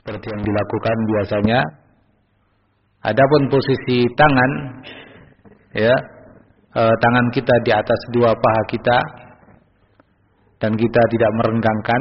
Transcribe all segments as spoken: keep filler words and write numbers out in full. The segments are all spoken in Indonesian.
seperti yang dilakukan biasanya. Adapun posisi tangan, ya, e, tangan kita di atas dua paha kita dan kita tidak merenggangkan.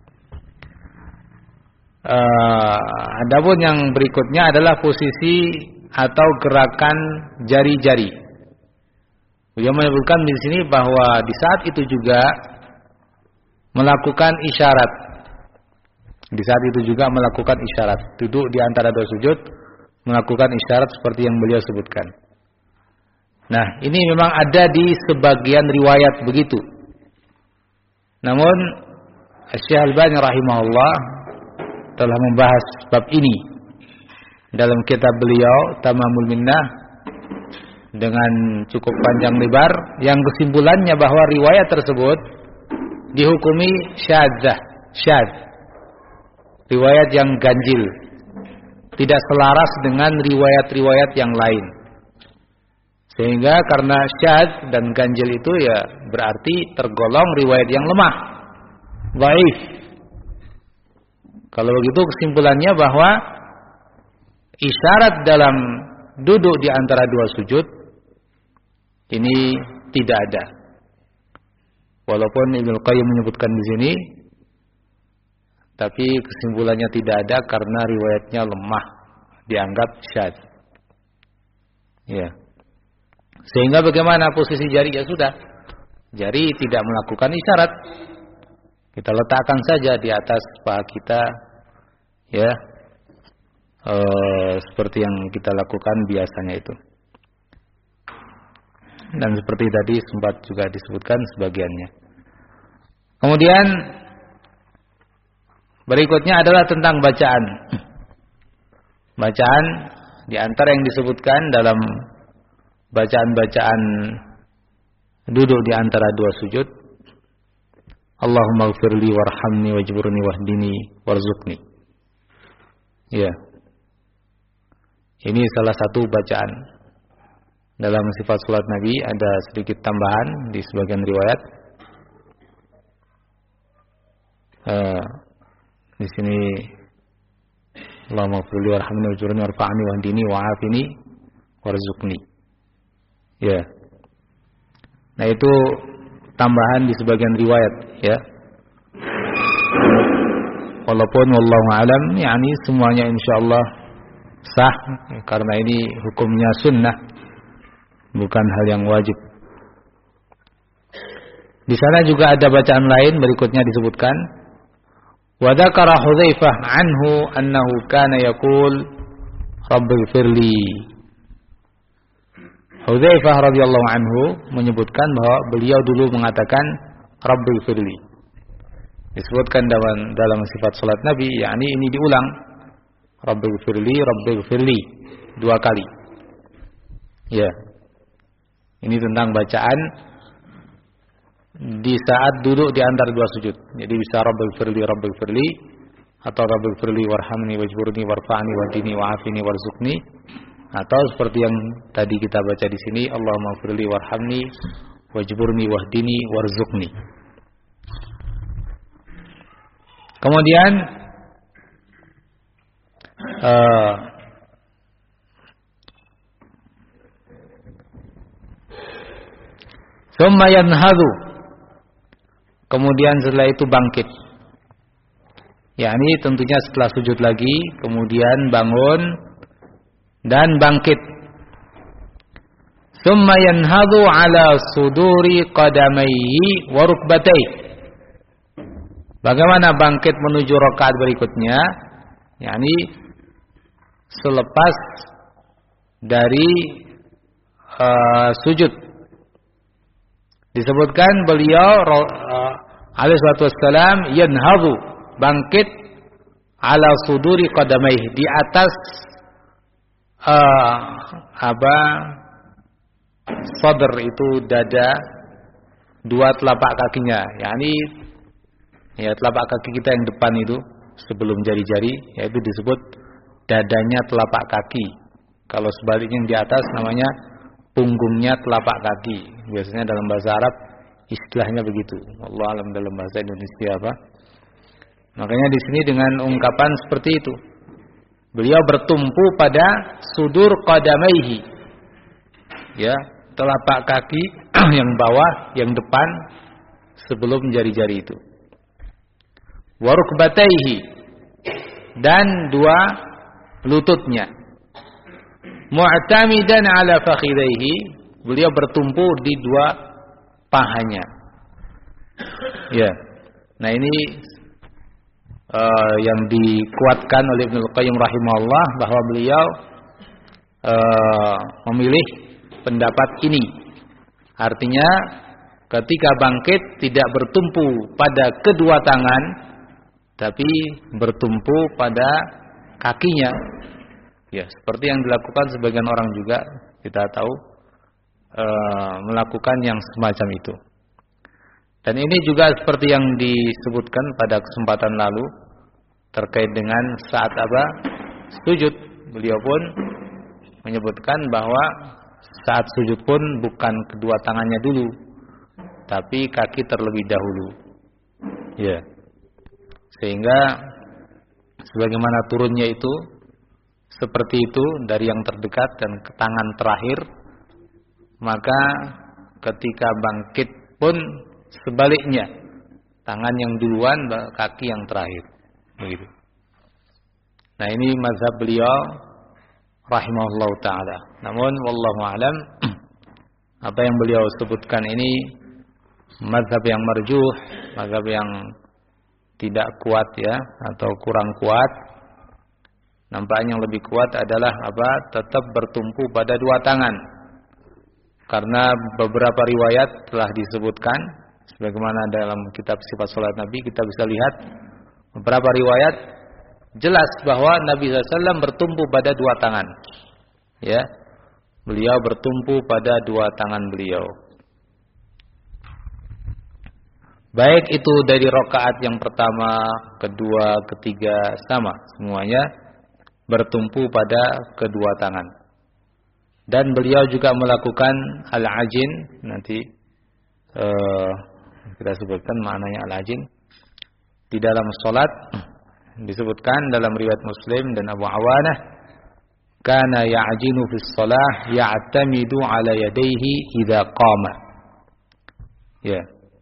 E, adapun yang berikutnya adalah posisi atau gerakan jari-jari. Beliau menyebutkan di sini bahwa di saat itu juga melakukan isyarat. Di saat itu juga melakukan isyarat. Duduk di antara dua sujud, melakukan isyarat seperti yang beliau sebutkan. Nah, ini memang ada di sebagian riwayat begitu. Namun Syekh Al-Albani rahimahullah telah membahas bab ini dalam kitab beliau Tamamul Minnah dengan cukup panjang lebar, yang kesimpulannya bahwa riwayat tersebut dihukumi syadzah, syadz. Riwayat yang ganjil, tidak selaras dengan riwayat-riwayat yang lain. Sehingga karena syadz dan ganjil itu ya berarti tergolong riwayat yang lemah, dhaif. Kalau begitu kesimpulannya bahwa isyarat dalam duduk di antara dua sujud ini tidak ada. Walaupun Ibnu Qayyim menyebutkan di sini, tapi kesimpulannya tidak ada karena riwayatnya lemah, dianggap syadz. Ya. Sehingga bagaimana posisi jari? Ya sudah, jari tidak melakukan isyarat. Kita letakkan saja di atas paha kita, ya, e, seperti yang kita lakukan biasanya itu. Dan seperti tadi sempat juga disebutkan sebagiannya. Kemudian berikutnya adalah tentang bacaan. Bacaan di antara yang disebutkan dalam bacaan-bacaan duduk di antara dua sujud, Allahumma ighfirli warhamni wajburni wahdini warzuqni. Ya. Ini salah satu bacaan. Dalam sifat salat Nabi ada sedikit tambahan di sebagian riwayat. Uh, di sini Allahumma ighfirli warhamni wajburni warfa'ni wahdini wa'afini warzuqni. Ya. Nah, itu tambahan di sebagian riwayat, ya. Walaupun wallahu a'lam, yakni semuanya insyaallah sah karena ini hukumnya sunnah, bukan hal yang wajib. Di sana juga ada bacaan lain berikutnya disebutkan, wa dzakara Hudzaifah anhu annahu kana yaqul rabbighfirli. Hudzaifah radhiyallahu anhu menyebutkan bahwa beliau dulu mengatakan rabbighfirli. Disebutkan dalam dalam sifat salat Nabi, yakni ini diulang, rabbighfirli rabbighfirli dua kali. Ya. Ini tentang bacaan di saat duduk di antara dua sujud. Jadi bisa rabbighfirli rabbighfirli atau rabbighfirli warhamni wajburni warfa'ni wahdini wa'afini warzuqni, atau seperti yang tadi kita baca di sini, Allahumma ighfirli warhamni wajburni wahdini warzuqni. Kemudian uh, Tsumma yanhadu. Kemudian setelah itu bangkit. yakni tentunya setelah sujud lagi, kemudian bangun dan bangkit. Tsumma yanhadu ala suduri qadamaihi wa rukbatayhi. Bagaimana bangkit menuju rakaat berikutnya? Yakni selepas dari uh, sujud. Disebutkan beliau uh, alaihi salatu wassalam yanhadu, bangkit ala suduri qadamaihi, di atas uh, apa sadr itu dada, dua telapak kakinya, yakni ya telapak kaki kita yang depan itu sebelum jari-jari, yaitu disebut dadanya telapak kaki. Kalau sebaliknya yang di atas namanya punggungnya telapak kaki. Biasanya dalam bahasa Arab istilahnya begitu. Allah alam dalam bahasa Indonesia apa? Makanya di sini dengan ungkapan seperti itu, Beliau bertumpu pada sudur qadamaihi. Ya, telapak kaki yang bawah, yang depan sebelum jari-jari itu. Wa rukbataihi, dan dua lututnya. Mu'tamidan ala fakhidaihi, beliau bertumpu di dua pahanya. Ya. Nah, ini uh, yang dikuatkan oleh Ibnu Qayyim rahimahullah, bahwa beliau uh, memilih pendapat ini. Artinya ketika bangkit tidak bertumpu pada kedua tangan, tapi bertumpu pada kakinya. Ya, seperti yang dilakukan sebagian orang juga, kita tahu e, melakukan yang semacam itu. Dan ini juga seperti yang disebutkan pada kesempatan lalu terkait dengan saat apa? Sujud. Beliau pun menyebutkan bahwa saat sujud pun bukan kedua tangannya dulu, tapi kaki terlebih dahulu. Ya. Sehingga sebagaimana turunnya itu seperti itu dari yang terdekat dan ke tangan terakhir, maka ketika bangkit pun sebaliknya, tangan yang duluan, kaki yang terakhir, begitu. Nah, ini mazhab beliau rahimahullah taala. Namun wallahu a'lam, apa yang beliau sebutkan ini mazhab yang marjuh, mazhab yang tidak kuat ya, atau kurang kuat. Nampaknya yang lebih kuat adalah apa? Tetap bertumpu pada dua tangan. Karena beberapa riwayat telah disebutkan, sebagaimana dalam kitab Sifat Salat Nabi kita bisa lihat beberapa riwayat jelas bahwa Nabi sallallahu alaihi wasallam bertumpu pada dua tangan. Ya, beliau bertumpu pada dua tangan beliau. Baik itu dari rakaat yang pertama, kedua, ketiga, sama semuanya bertumpu pada kedua tangan. Dan beliau juga melakukan al-ajin, nanti uh, kita sebutkan maknanya al-ajin di dalam salat. Disebutkan dalam riwayat Muslim dan Abu Awanah, kana ya'jinu fis shalah ya'tamidu ala yadayhi idza qama. Ya.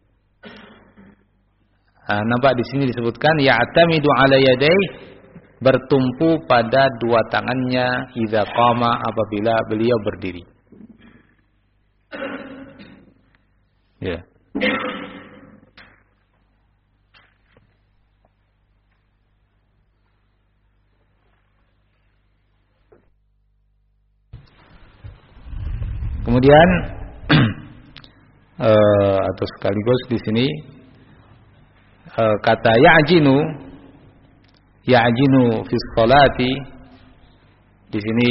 Nah, nampak di sini disebutkan ya'tamidu ala yadayhi, bertumpu pada dua tangannya idza qama, apabila beliau berdiri. Ya. Kemudian uh, atau sekaligus di sini uh, kata ya'jinu ya'jinu fi sholati, di sini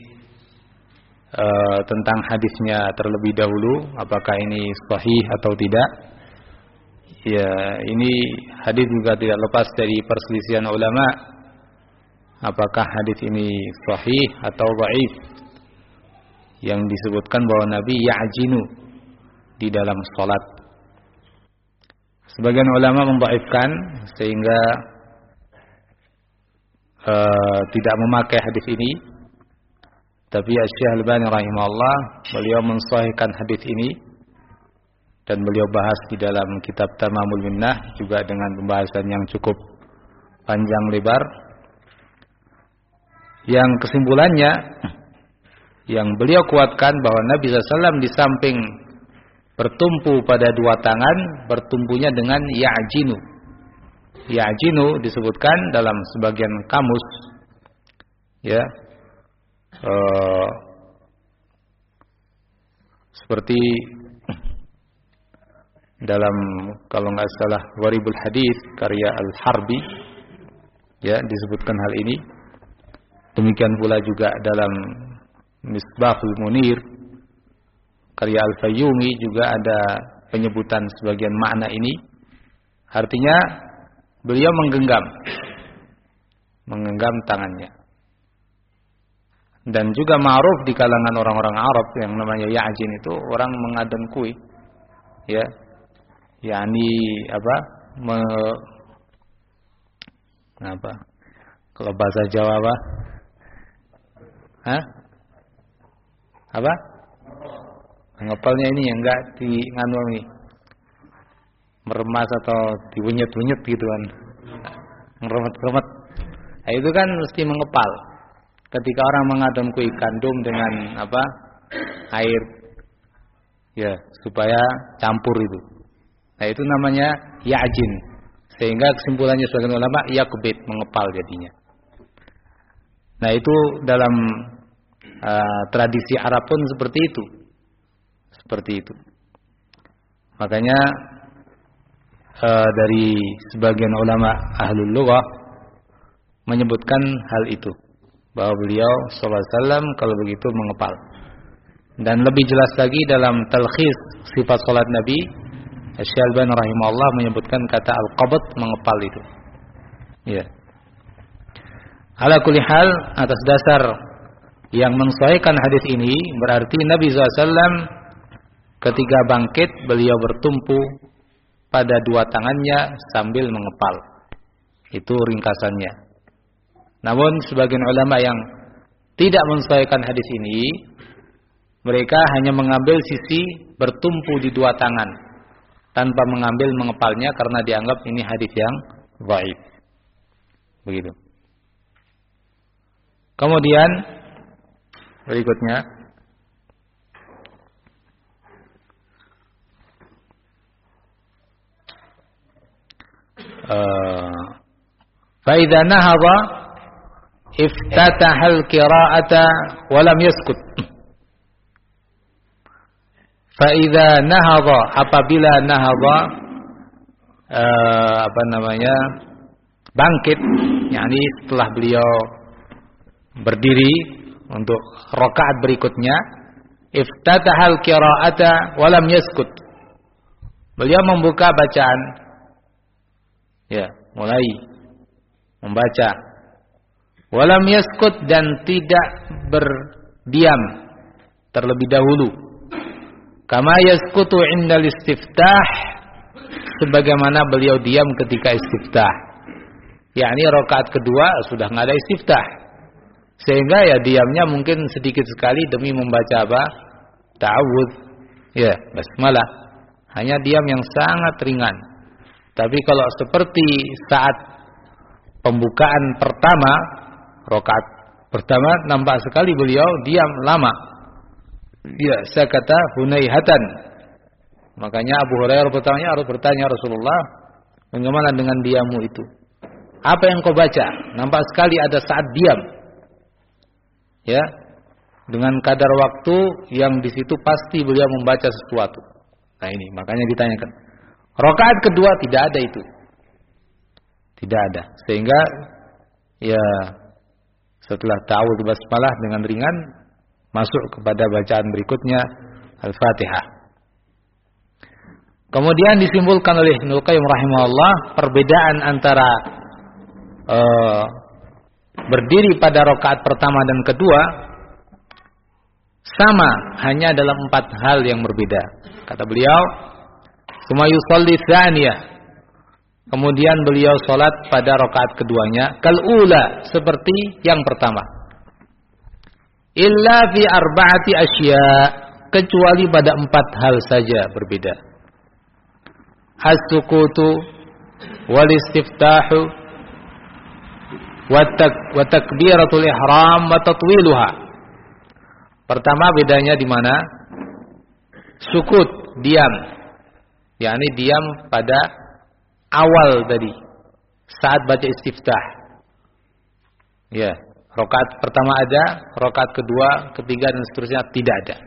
uh, tentang hadisnya terlebih dahulu, apakah ini sahih atau tidak. Ya, ini hadis juga tidak lepas dari perselisihan ulama, apakah hadis ini sahih atau dhaif, yang disebutkan bahwa Nabi ya'jinu di dalam salat. Sebagian ulama mendhaifkan sehingga Uh, tidak memakai hadis ini, tapi Syekh Al-Albani rahimahullah beliau mensahihkan hadis ini, dan beliau bahas di dalam kitab Tamamul Minnah juga dengan pembahasan yang cukup panjang lebar, yang kesimpulannya yang beliau kuatkan bahwa Nabi sallallahu alaihi wasallam di samping bertumpu pada dua tangan, bertumpunya dengan ya'jinu. Ya'jinu disebutkan dalam sebagian kamus, ya, uh, seperti dalam, kalau nggak salah, Gharibul Hadis karya Al-Harbi, ya, disebutkan hal ini. Demikian pula juga dalam Misbahul Munir karya Al-Fayyumi juga ada penyebutan sebagian makna ini. Artinya beliau menggenggam menggenggam tangannya. Dan juga ma'ruf di kalangan orang-orang Arab yang namanya ya'jin itu orang mengadon kui, ya, yakni apa, me, apa kalau bahasa Jawa apa, Hah? Apa? Ngepelnya ini yang enggak di nganu ini. Meremas atau diwenyet-wenyet gitu kan. Ngeremet-remet. Nah, itu kan mesti mengepal. Ketika orang mengadon kue gandum dengan apa? Air. Ya, supaya campur itu. Nah, itu namanya ya'jin. Sehingga kesimpulannya sebagian ulama yakbit, mengepal jadinya. Nah, itu dalam uh, tradisi Arab pun seperti itu. Seperti itu. Makanya uh, dari sebagian ulama ahlul lughah menyebutkan hal itu, bahwa beliau sallallahu alaihi wasallam kalau begitu mengepal. Dan lebih jelas lagi dalam talkhis sifat salat Nabi, Asy-Syalbani rahimahullah menyebutkan kata al-qabd, mengepal itu. Ya. Ala kulli hal, atas dasar yang mensahihkan hadis ini berarti Nabi sallallahu alaihi wasallam ketika bangkit beliau bertumpu pada dua tangannya sambil mengepal. Itu ringkasannya. Namun sebagian ulama yang tidak mensahihkan hadis ini, mereka hanya mengambil sisi bertumpu di dua tangan tanpa mengambil mengepalnya karena dianggap ini hadis yang dhaif. Begitu. Kemudian berikutnya uh, fa idza nahadha iftataha al-qira'ata wa lam yaskut. Fa idza nahadha, apabila nahadha uh, apa namanya bangkit, yakni setelah beliau berdiri untuk rakaat berikutnya, iftatahal qira'ata wa lam yaskut. Beliau membuka bacaan. Ya, mulai membaca. Wa lam yaskut, dan tidak berdiam terlebih dahulu. Kama yaskutu indal istiftah, sebagaimana beliau diam ketika istiftah. Yakni rakaat kedua sudah enggak ada istiftah. Sehingga ya diamnya mungkin sedikit sekali demi membaca apa? Ta'awudz. Ya, basmalah. Hanya diam yang sangat ringan. Tapi kalau seperti saat pembukaan pertama, rakaat pertama, nampak sekali beliau diam lama. Ya, saya kata hunaihatan. Makanya Abu Hurairah bertanya, harus bertanya Rasulullah, bagaimana dengan diammu itu? Apa yang kau baca? Nampak sekali ada saat diam. Ya, dengan kadar waktu yang di situ pasti beliau membaca sesuatu. Nah ini makanya ditanyakan. Rakaat kedua tidak ada itu, tidak ada. Sehingga ya setelah ta'awudz basmalah dengan ringan masuk kepada bacaan berikutnya Al-Fatihah. Kemudian disimpulkan oleh Ibnu Qayyim rahimahullah perbedaan antara uh, berdiri pada rakaat pertama dan kedua sama, hanya dalam empat hal yang berbeda. Kata beliau, "Tsumma yusalli tsaniyah." Kemudian beliau salat pada rakaat keduanya kal ula, seperti yang pertama. Illa fi arba'ati asya, kecuali pada empat hal saja berbeda. As-sukutu wal istiftahu wa takbiratul ihram wa tatwiluha. Pertama bedanya di mana? Sukut, diam. yakni diam pada awal tadi saat baca istiftah. Ya, rakaat pertama ada, rakaat kedua, ketiga dan seterusnya tidak ada.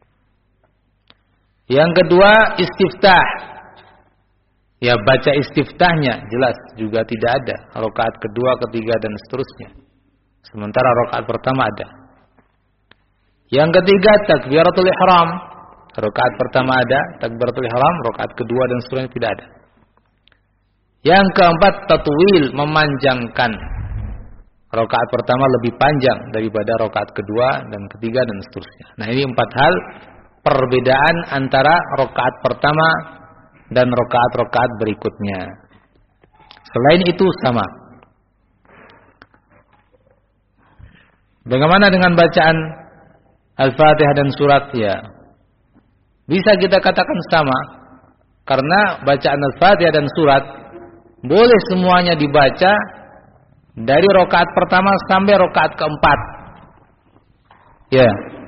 Yang kedua istiftah. Ya, baca istiftahnya jelas juga tidak ada. Rakaat kedua, ketiga dan seterusnya. Sementara rakaat pertama ada. Yang ketiga takbiratul ihram. Rakaat pertama ada takbiratul ihram, rakaat kedua dan seterusnya tidak ada. Yang keempat tatwil, memanjangkan. Rakaat pertama lebih panjang daripada rakaat kedua dan ketiga dan seterusnya. Nah, ini empat hal perbedaan antara rakaat pertama dan rakaat-rakaat berikutnya. Selain itu sama. Bagaimana dengan bacaan Al-Fatihah dan surat? Ya, bisa kita katakan sama. Karena bacaan Al-Fatihah dan surat boleh semuanya dibaca dari rakaat pertama sampai rakaat keempat. Ya,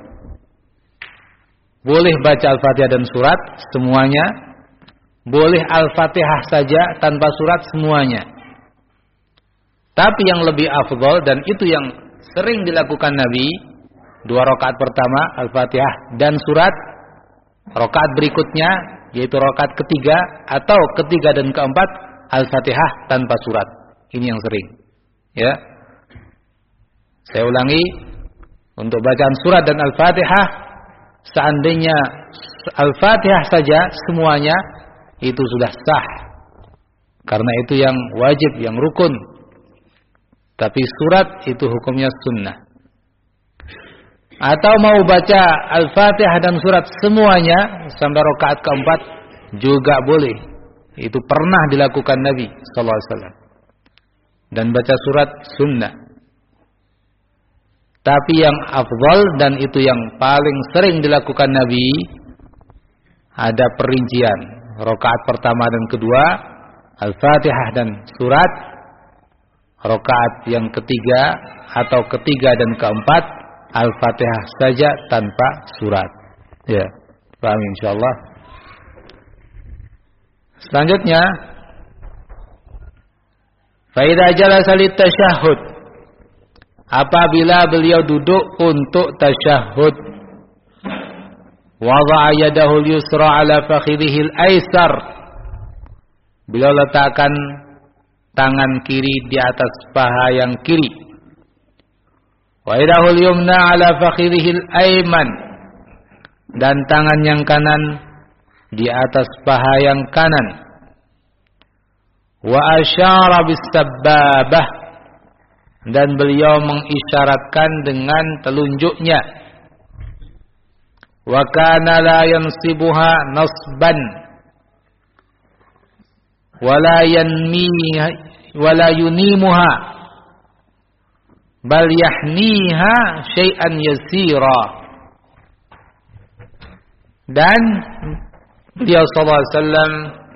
boleh baca Al-Fatihah dan surat semuanya. Boleh Al-Fatihah saja tanpa surat semuanya. Tapi yang lebih afdal dan itu yang sering dilakukan Nabi, dua rakaat pertama Al-Fatihah dan surat, rakaat berikutnya yaitu rakaat ketiga atau ketiga dan keempat Al-Fatihah tanpa surat. Ini yang sering. Ya. Saya ulangi, untuk bacaan surat dan Al-Fatihah, seandainya Al-Fatihah saja semuanya itu sudah sah. Karena itu yang wajib, yang rukun. Tapi surat itu hukumnya sunnah. Atau mau baca Al-Fatihah dan surat semuanya sampai rakaat keempat juga boleh. Itu pernah dilakukan Nabi sallallahu alaihi wasallam. Dan baca surat sunnah. Tapi yang afdal dan itu yang paling sering dilakukan Nabi, ada perincian. Rakaat pertama dan kedua Al-Fatihah dan surat. Rakaat yang ketiga atau ketiga dan keempat Al-Fatihah saja tanpa surat. Ya, paham insyaallah. Selanjutnya, fa idza jalasa lit-tasyahhud, apabila beliau duduk untuk tasyahhud, wada'a yadahu al-yusra 'ala fakhidhihi al-aysar, beliau letakkan tangan kiri di atas paha yang kiri. Wa yadahu al-yumna 'ala fakhidhihi al-ayman, dan tangan yang kanan di atas paha yang kanan. Wa asyara bis-sabbabah, dan beliau mengisyaratkan dengan telunjuknya. Wa kana la yansibuha nasban wala yanmiha wala yunimuha bal yahniha syai'an yasira. Dan beliau sallallahu alaihi wasallam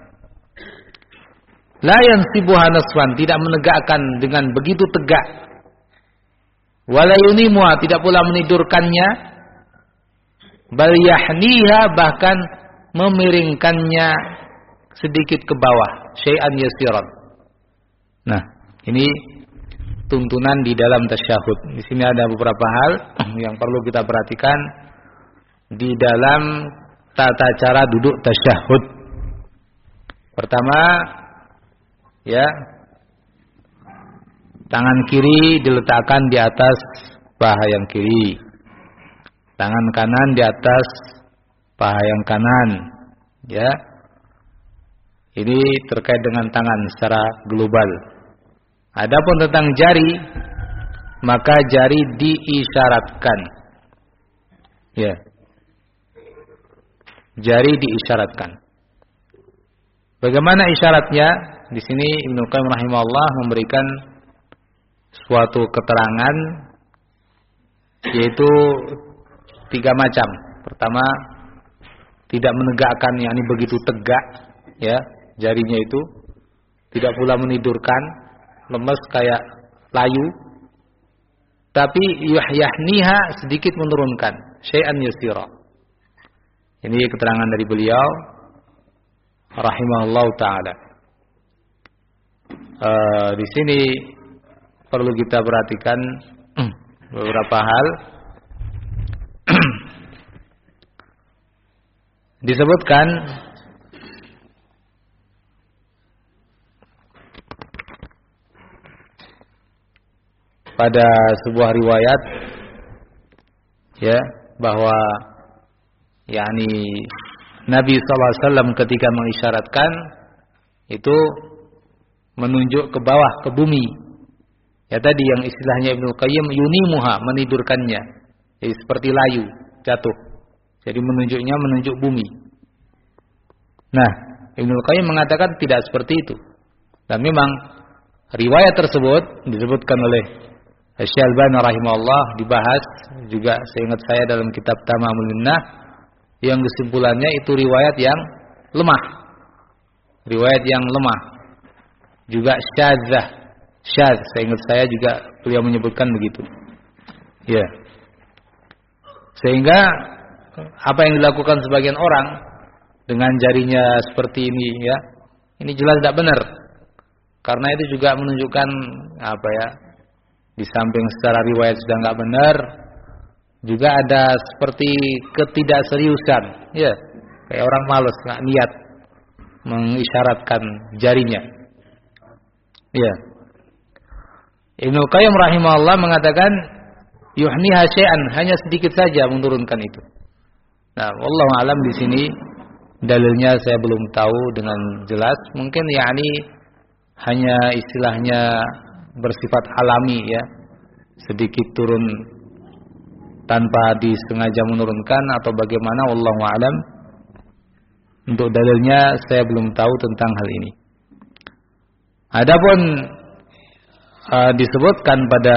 la yansibuha nasban, tidak menegakkan dengan begitu tegak. Wala yunimuha, tidak pula menidurkannya. Bal yahniha, bahkan memiringkannya sedikit ke bawah, syai'an yasiran. Nah, ini tuntunan di dalam tasyahud. Di sini ada beberapa hal yang perlu kita perhatikan di dalam tata cara duduk tasyahud. Pertama, ya, tangan kiri diletakkan di atas paha yang kiri. Tangan kanan di atas paha yang kanan. Ya. Ini terkait dengan tangan secara global. Adapun tentang jari, maka jari diisyaratkan. Ya. Jari diisyaratkan. Bagaimana isyaratnya? Di sini Ibnu Qayyim rahimahullah memberikan suatu keterangan, yaitu tiga macam. Pertama, tidak menegakkan, yakni begitu tegak, ya, jarinya itu. Tidak pula menidurkan, lemes kayak layu. Tapi yahniha, sedikit menurunkan, syai'an yasira. Ini keterangan dari beliau rahimahullah taala. Uh, di sini perlu kita perhatikan beberapa hal. Disebutkan pada sebuah riwayat, ya, bahwa yakni Nabi sallallahu alaihi wasallam ketika mengisyaratkan itu menunjuk ke bawah, ke bumi. Ya, tadi yang istilahnya Ibnu Qayyim yunimuha, menidurkannya. Jadi seperti layu, jatuh. Jadi menunjuknya menunjuk bumi. Nah, Ibnu Qayyim mengatakan tidak seperti itu. Dan memang riwayat tersebut disebutkan oleh Asy-Syalbani rahimahullah dibahas juga seingat saya dalam kitab Tamamul Minnah yang kesimpulannya itu riwayat yang lemah. Riwayat yang lemah. Juga syadzah. Syadz, seingat saya juga beliau menyebutkan begitu. Ya. Sehingga apa yang dilakukan sebagian orang dengan jarinya seperti ini ya, ini jelas tidak benar. Karena itu juga menunjukkan apa ya? Di samping secara riwayat sudah nggak benar, juga ada seperti ketidakseriusan, ya, kayak orang malas nggak niat mengisyaratkan jarinya, ya. Ibnu Qayyim rahimahullah mengatakan yuhniha syai'an, hanya sedikit saja menurunkan itu. Nah, wallahu alam di sini dalilnya saya belum tahu dengan jelas, mungkin yakni hanya istilahnya bersifat alami ya, sedikit turun tanpa disengaja menurunkan atau bagaimana, wallahu a'lam. Untuk dalilnya saya belum tahu tentang hal ini. Adapun uh, disebutkan pada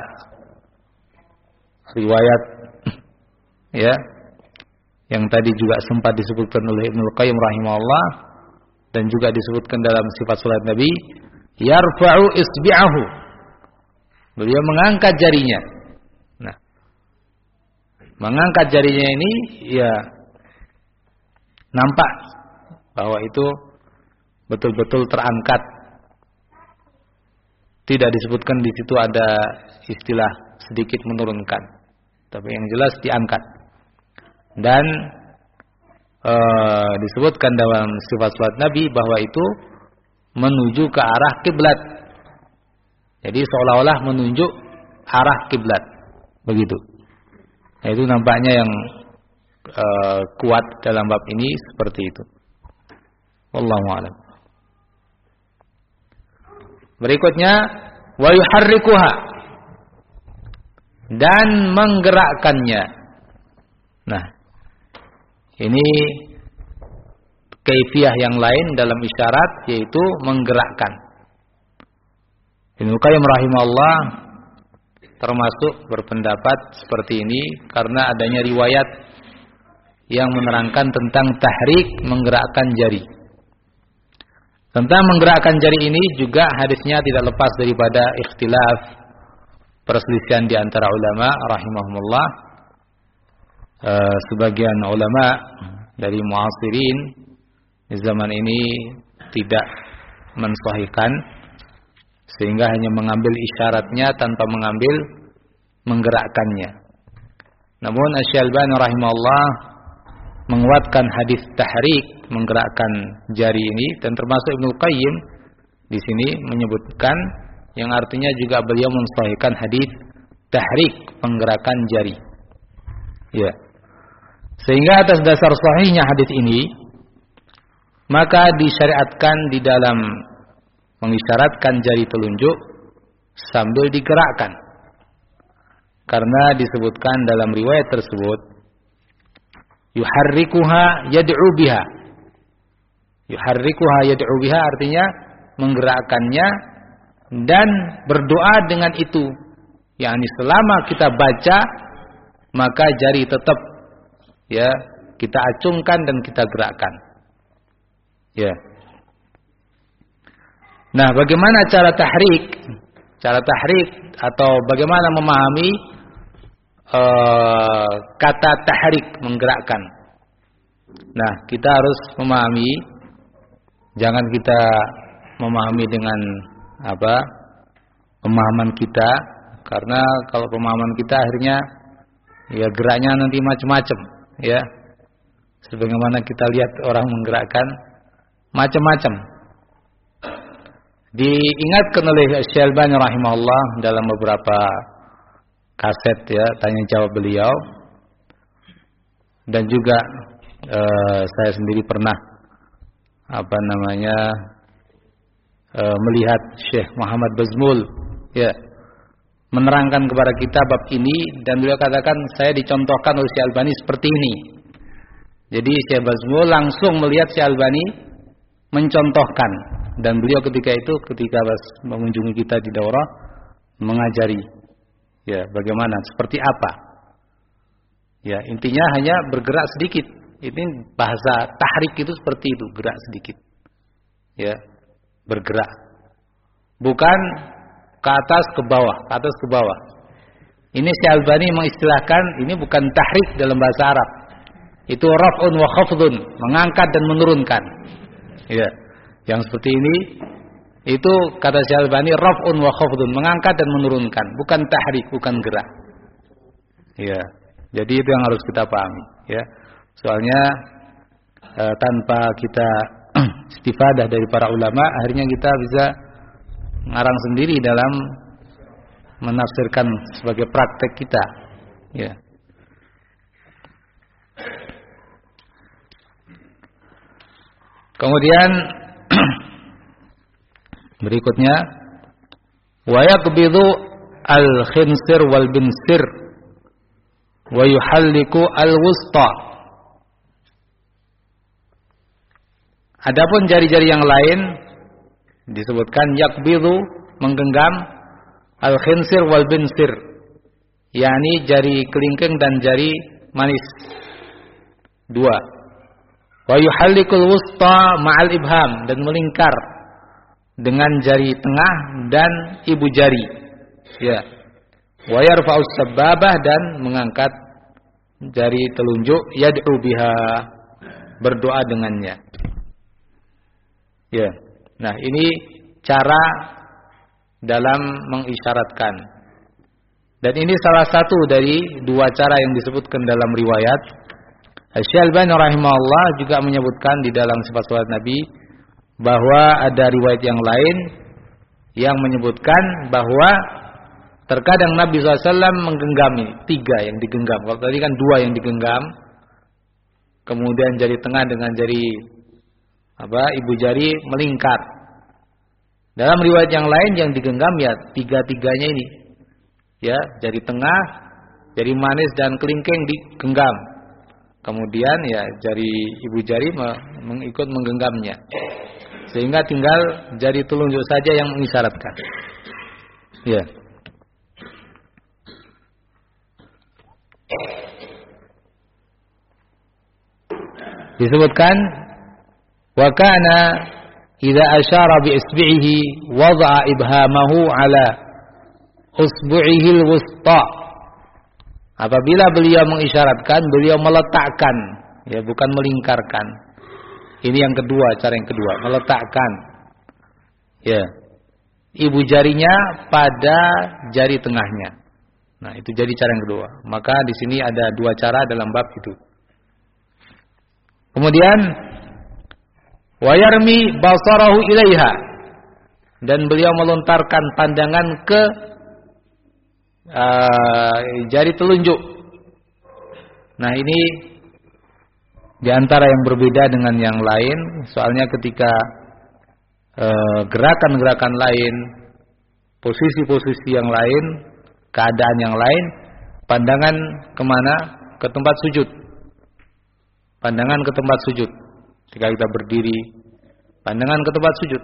riwayat ya yang tadi juga sempat disebutkan oleh Ibnu Qayyim rahimahullah dan juga disebutkan dalam sifat salat Nabi, yarfa'u isbi'ahu, beliau mengangkat jarinya. Nah, mengangkat jarinya ini ya nampak bahwa itu betul-betul terangkat. Tidak disebutkan di situ ada istilah sedikit menurunkan, tapi yang jelas diangkat. Dan ee, disebutkan dalam sifat salat Nabi bahwa itu menuju ke arah kiblat. Jadi seolah-olah menunjuk arah kiblat. Begitu. Nah, itu nampaknya yang e, kuat dalam bab ini seperti itu. Wallahu a'lam. Berikutnya wa yuharrikuha, dan menggerakkannya. Nah, ini kaifiyah yang lain dalam isyarat, yaitu menggerakkan. Ibnu Qayyim rahimahullah termasuk berpendapat seperti ini karena adanya riwayat yang menerangkan tentang tahrik, menggerakkan jari. Tentang menggerakkan jari ini juga hadisnya tidak lepas daripada ikhtilaf, perselisihan di antara ulama rahimahumullah. E, sebagian ulama dari muasirin di zaman ini tidak mensahihkan, sehingga hanya mengambil isyaratnya tanpa mengambil menggerakkannya. Namun Asy-Syalbani rahimahullah menguatkan hadis tahrik, menggerakkan jari ini, dan termasuk Ibnu Qayyim di sini menyebutkan yang artinya juga beliau mensahihkan hadis tahrik, penggerakan jari. Ya. Sehingga atas dasar sahihnya hadis ini, maka disyariatkan di dalam mengisyaratkan jari telunjuk sambil digerakkan. Karena disebutkan dalam riwayat tersebut, yuharrikuha yad'u biha. Yuharrikuha yad'u biha artinya menggerakkannya dan berdoa dengan itu. yakni selama kita baca maka jari tetap ya kita acungkan dan kita gerakkan. Ya. Nah, bagaimana cara tahrik? Cara tahrik atau bagaimana memahami uh, kata tahrik, menggerakkan. Nah, kita harus memahami, jangan kita memahami dengan apa? Pemahaman kita, karena kalau pemahaman kita akhirnya ya geraknya nanti macam-macam, ya. Sebagaimana kita lihat orang menggerakkan macam-macam. Diingatkan oleh Asy-Syalbani rahimahullah dalam beberapa kaset ya tanya jawab beliau, dan juga eh, saya sendiri pernah apa namanya eh, melihat Syekh Muhammad Bazmul ya menerangkan kepada kita bab ini, dan beliau katakan saya dicontohkan oleh Syekh Albani seperti ini. Jadi Syekh Bazmul langsung melihat Syekh Albani mencontohkan, dan beliau ketika itu ketika mengunjungi kita di daurah mengajari Ya, bagaimana? Seperti apa? Ya, intinya hanya bergerak sedikit. Ini bahasa tahrik itu seperti itu, gerak sedikit. Ya, bergerak. Bukan ke atas ke bawah, ke atas ke bawah. Ini Syekh Albani mengistilahkan ini bukan tahrik dalam bahasa Arab. Itu raf'un wa khafdun, mengangkat dan menurunkan. Ya. Yang seperti ini itu kata Syekh Albani raf'un wa khafdun, mengangkat dan menurunkan, bukan tahrik, bukan gerak. Ya. Jadi itu yang harus kita pahami, ya. Soalnya e, tanpa kita istifadah dari para ulama, akhirnya kita bisa ngarang sendiri dalam menafsirkan sebagai praktek kita, ya. Kemudian berikutnya wa yaqbidu al-khinsir wal binsir wa yuhalliku al-wusta. Adapun jari-jari yang lain disebutkan yaqbidu, menggenggam, al-khinsir wal binsir, yakni jari kelingking dan jari manis dua. Wa yuhallikul wusta ma'al ibham, dan melingkar dengan jari tengah dan ibu jari. Ya. Wa yarfa'us sababah, dan mengangkat jari telunjuk, yad'u biha, berdoa dengannya. Ya. Nah, ini cara dalam mengisyaratkan. Dan ini salah satu dari dua cara yang disebutkan dalam riwayat. Syekh Albani rahimahullah juga menyebutkan di dalam sifat salat Nabi bahwa ada riwayat yang lain yang menyebutkan bahwa terkadang Nabi shallallahu alaihi wasallam menggenggam ini, tiga yang digenggam. Kalau tadi kan dua yang digenggam, kemudian jari tengah dengan jari apa ibu jari melingkar. Dalam riwayat yang lain yang digenggam ya tiga-tiganya ini. Ya, jari tengah, jari manis dan kelingking digenggam. Kemudian ya jari ibu jari mengikut menggenggamnya. Sehingga tinggal jari telunjuk saja yang mengisyaratkan. Ya. Disebutkan wa kana idza asyara bi isbi'ihi wada'a ibhamahu ala usbu'ihi al-wusta. Apabila beliau mengisyaratkan, beliau meletakkan, ya bukan melingkarkan. Ini yang kedua, cara yang kedua, meletakkan. Ya. Ibu jarinya pada jari tengahnya. Nah, itu jadi cara yang kedua. Maka di sini ada dua cara dalam bab itu. Kemudian wa yarmi basarahu ilaiha, dan beliau melontarkan pandangan ke uh, jari telunjuk. Nah, ini di antara yang berbeda dengan yang lain, soalnya ketika uh, gerakan-gerakan lain, posisi-posisi yang lain, keadaan yang lain, pandangan kemana? Ke tempat sujud. Pandangan ke tempat sujud. Ketika kita berdiri, pandangan ke tempat sujud.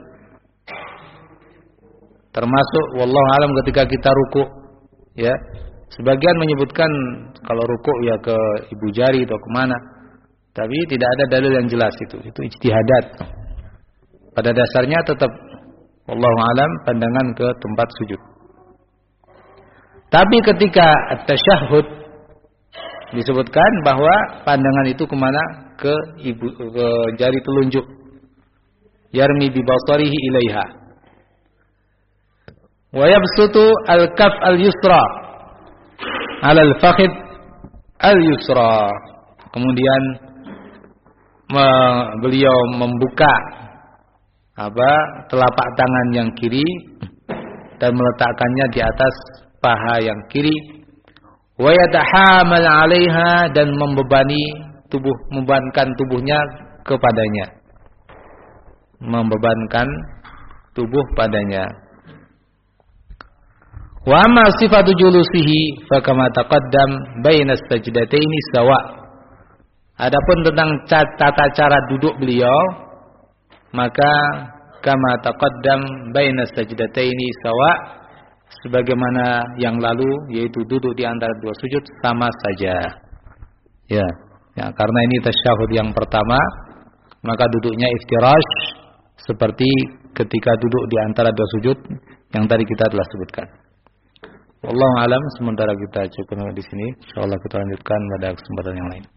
Termasuk wallahu alam ketika kita ruku, ya. Sebagian menyebutkan kalau ruku ya ke ibu jari atau kemana, tapi tidak ada dalil yang jelas itu. Itu ijtihadat. Pada dasarnya tetap wallahu alam pandangan ke tempat sujud. Tapi ketika at-tasyahhud disebutkan bahwa pandangan itu kemana? Ke ibu, ke jari telunjuk. Yarmi bi basarihi ilaiha. Wa yabsutu al-kaf al-yusra 'ala al-fakhid al-yusra. Kemudian me, beliau membuka apa? Telapak tangan yang kiri dan meletakkannya di atas paha yang kiri. Wa yatahamal 'alaiha, dan membebani tubuh, membebankan tubuhnya kepadanya. Membebankan tubuh padanya. Wa amma sifatu julusihi fa kama taqaddam baina sajdataini sawa. Adapun tentang tata cara duduk beliau, maka kama taqaddam baina sajdataini sawa, sebagaimana yang lalu, yaitu duduk di antara dua sujud sama saja. Ya, ya karena ini tasyahud yang pertama, maka duduknya iftirash seperti ketika duduk di antara dua sujud yang tadi kita telah sebutkan. Wallahu a'lam, sementara kita cukup di sini. Insyaallah kita lanjutkan pada kesempatan yang lain.